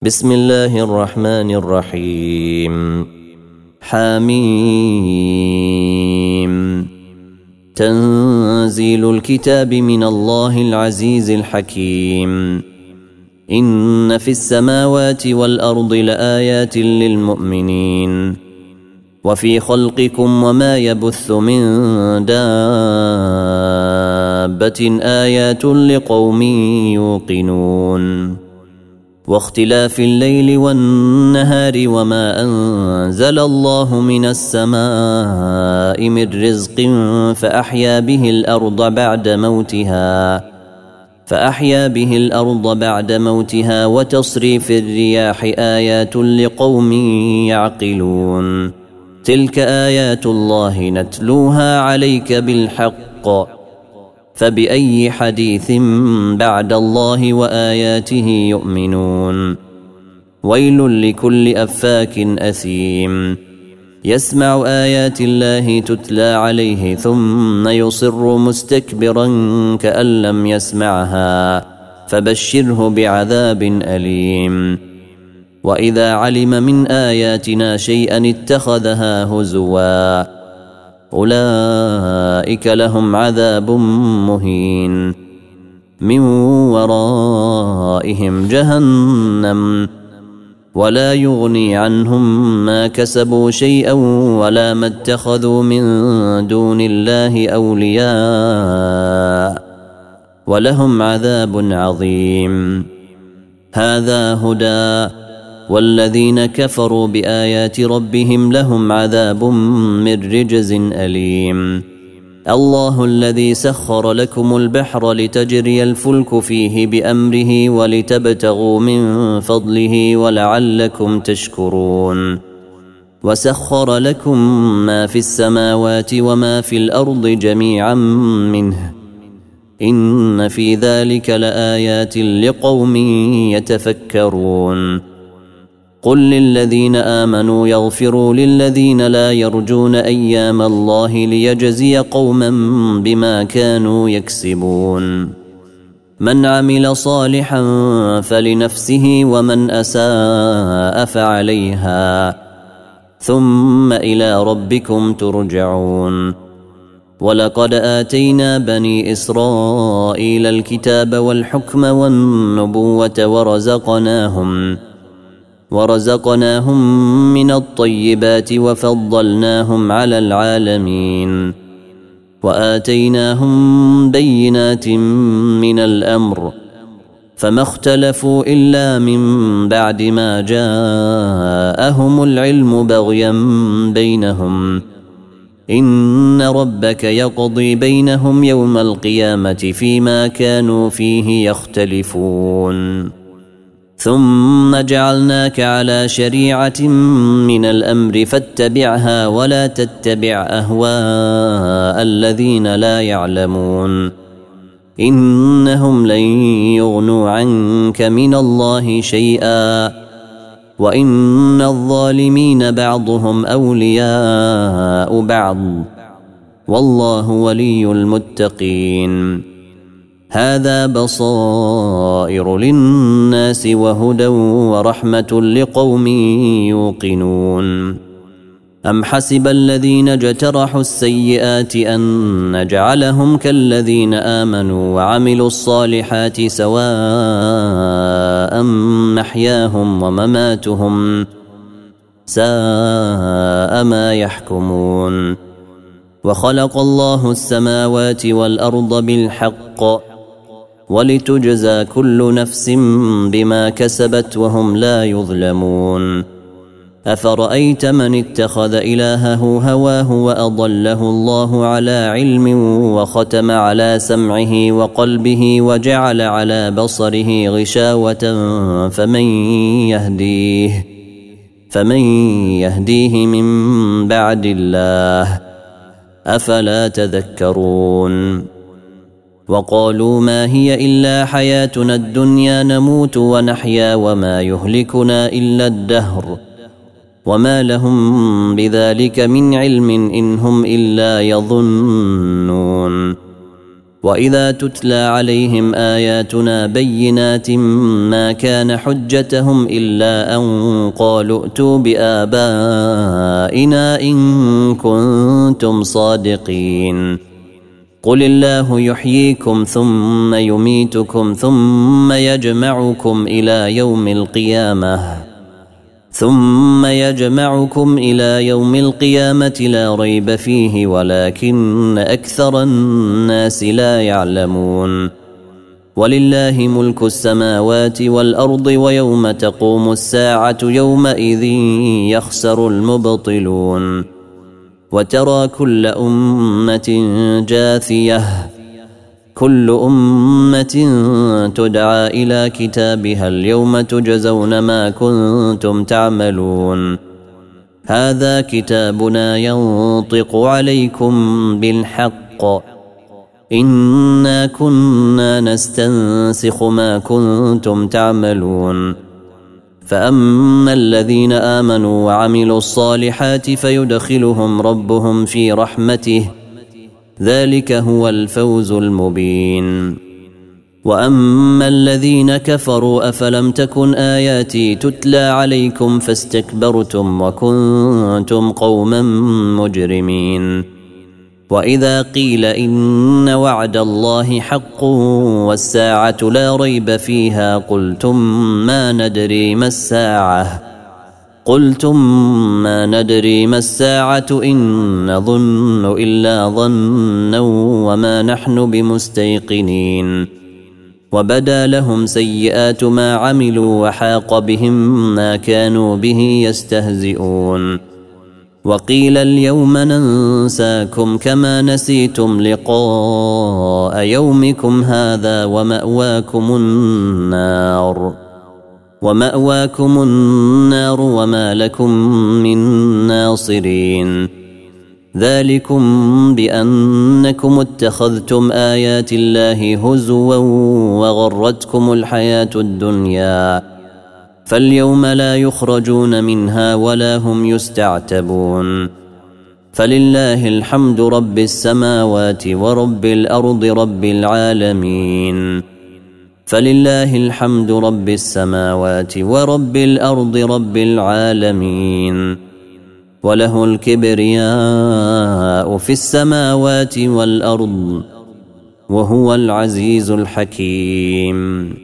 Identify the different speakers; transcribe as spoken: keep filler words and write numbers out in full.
Speaker 1: بسم الله الرحمن الرحيم. حميم. تنزيل الكتاب من الله العزيز الحكيم. إن في السماوات والأرض لآيات للمؤمنين وفي خلقكم وما يبث من دابة آيات لقوم يوقنون واختلاف الليل والنهار وما أنزل الله من السماء من رزق فأحيا به الأرض بعد موتها فأحيا به الأرض بعد موتها وتصريف الرياح آيات لقوم يعقلون تلك آيات الله نتلوها عليك بالحق فبأي حديث بعد الله وآياته يؤمنون ويل لكل أفاك أثيم يسمع آيات الله تتلى عليه ثم يصر مستكبرا كأن لم يسمعها فبشره بعذاب أليم وإذا علم من آياتنا شيئا اتخذها هزوا أولئك لهم عذاب مهين من ورائهم جهنم ولا يغني عنهم ما كسبوا شيئا ولا ما اتخذوا من دون الله أولياء ولهم عذاب عظيم. هذا هدى والذين كفروا بآيات ربهم لهم عذاب من رجز أليم. الله الذي سخر لكم البحر لتجري الفلك فيه بأمره ولتبتغوا من فضله ولعلكم تشكرون وسخر لكم ما في السماوات وما في الأرض جميعا منه إن في ذلك لآيات لقوم يتفكرون. قل للذين آمنوا يغفروا للذين لا يرجون أيام الله ليجزي قوما بما كانوا يكسبون. من عمل صالحا فلنفسه ومن أساء فعليها ثم إلى ربكم ترجعون. ولقد آتينا بني إسرائيل الكتاب والحكم والنبوة ورزقناهم ورزقناهم من الطيبات وفضلناهم على العالمين وآتيناهم بينات من الأمر فما اختلفوا إلا من بعد ما جاءهم العلم بغيا بينهم إن ربك يقضي بينهم يوم القيامة فيما كانوا فيه يختلفون. ثم جعلناك على شريعة من الأمر فاتبعها ولا تتبع أهواء الذين لا يعلمون إنهم لن يغنوا عنك من الله شيئا وإن الظالمين بعضهم أولياء بعض والله ولي المتقين. هذا بصائر للناس وهدى ورحمة لقوم يوقنون. أم حسب الذين اجترحوا السيئات أن نجعلهم كالذين آمنوا وعملوا الصالحات سواء محياهم ومماتهم ساء ما يحكمون. وخلق الله السماوات والأرض بالحق ولتجزى كل نفس بما كسبت وهم لا يظلمون. أفرأيت من اتخذ إلهه هواه وأضله الله على علم وختم على سمعه وقلبه وجعل على بصره غشاوة فمن يهديه فمن يهديه من بعد الله أفلا تذكرون. وقالوا ما هي إلا حياتنا الدنيا نموت ونحيا وما يهلكنا إلا الدهر وما لهم بذلك من علم إن هم إلا يظنون. وإذا تتلى عليهم آياتنا بينات ما كان حجتهم إلا أن قالوا ائتوا بآبائنا إن كنتم صادقين قل الله يحييكم ثم يميتكم ثم يجمعكم إلى يوم القيامة ثم يجمعكم إلى يوم القيامة لا ريب فيه ولكن أكثر الناس لا يعلمون ولله ملك السماوات والأرض ويوم تقوم الساعة يومئذ يخسر المبطلون وترى كل أمة جاثية كل أمة تدعى إلى كتابها اليوم تجزون ما كنتم تعملون هذا كتابنا ينطق عليكم بالحق إنا كنا نستنسخ ما كنتم تعملون فأما الذين آمنوا وعملوا الصالحات فيدخلهم ربهم في رحمته ذلك هو الفوز المبين وأما الذين كفروا أفلم تكن آياتي تتلى عليكم فاستكبرتم وكنتم قوما مجرمين وإذا قيل إن وعد الله حق والساعة لا ريب فيها قلتم ما ندري ما الساعة قلتم ما ندري ما الساعة إن نظن إلا ظنا وما نحن بمستيقنين وبدا لهم سيئات ما عملوا وحاق بهم ما كانوا به يستهزئون وقيل اليوم ننساكم كما نسيتم لقاء يومكم هذا ومأواكم النار ومأواكم النار وما لكم من ناصرين ذلكم بأنكم اتخذتم آيات الله هزوا وغرتكم الحياة الدنيا فاليوم لا يخرجون منها ولا هم يستعتبون فلله الحمد رب السماوات ورب الأرض رب العالمين فلله الحمد رب السماوات ورب الأرض رب العالمين وله الكبرياء في السماوات والأرض وهو العزيز الحكيم.